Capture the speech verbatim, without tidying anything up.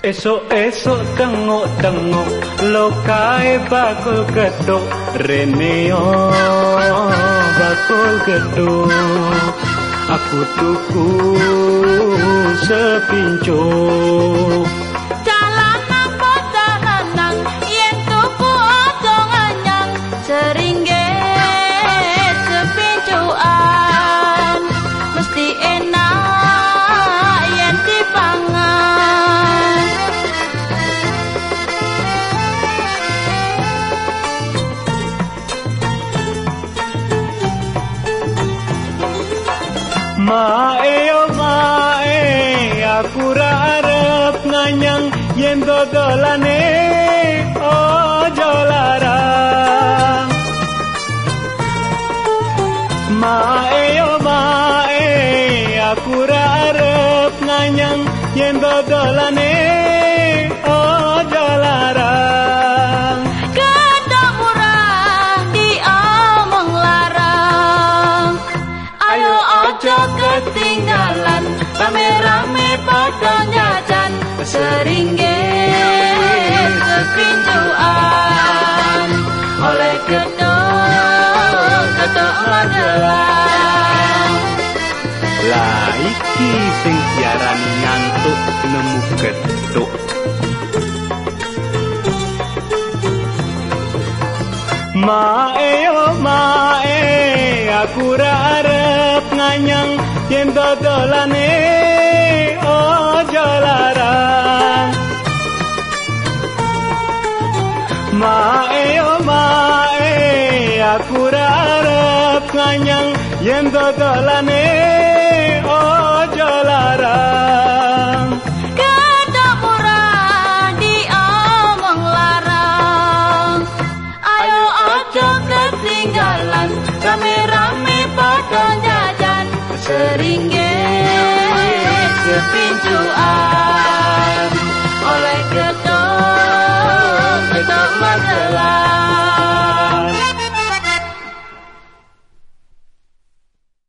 Esok-esok tengok-tengok lokae bakul gedhok reneo bakul gedhok aku tuku sepincuh Dalanan podalanang yen tuku aja nganyang seringgit sepincuhan mesti enak yen dipangan Mae yo mae aku ra arep nganyang yen dodolane ojo larang Mae yo mae aku ra arep nganyang yen dodolane ojo larang Gedhok murah diomong larang Ayo ojo ketinggalan rame-rame padha nyajan seringgit sepincuhan oleh gedhok gedhok ladelan Lah iki sing diarani ngantuk nemu gedhok Mae yo mae aku ra arep nganyang yen dodolane ojo larang Mae yo mae aku ra arep nganyang yen dodolane